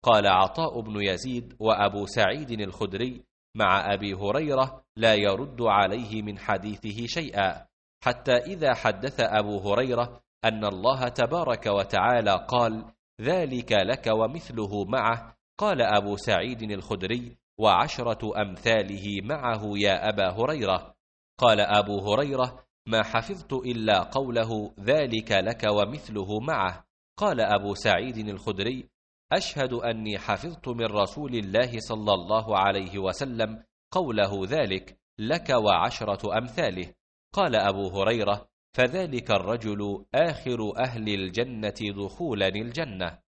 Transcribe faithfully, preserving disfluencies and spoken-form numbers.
قال عطاء بن يزيد وأبو سعيد الخدري مع أبي هريرة لا يرد عليه من حديثه شيئا، حتى إذا حدث أبو هريرة أن الله تبارك وتعالى قال ذلك لك ومثله معه، قال أبو سعيد الخدري وعشرة أمثاله معه يا أبا هريرة. قال أبو هريرة ما حفظت إلا قوله ذلك لك ومثله معه. قال أبو سعيد الخدري أشهد أني حفظت من رسول الله صلى الله عليه وسلم قوله ذلك لك وعشرة أمثاله. قال أبو هريرة فذلك الرجل آخر أهل الجنة دخولا الجنة.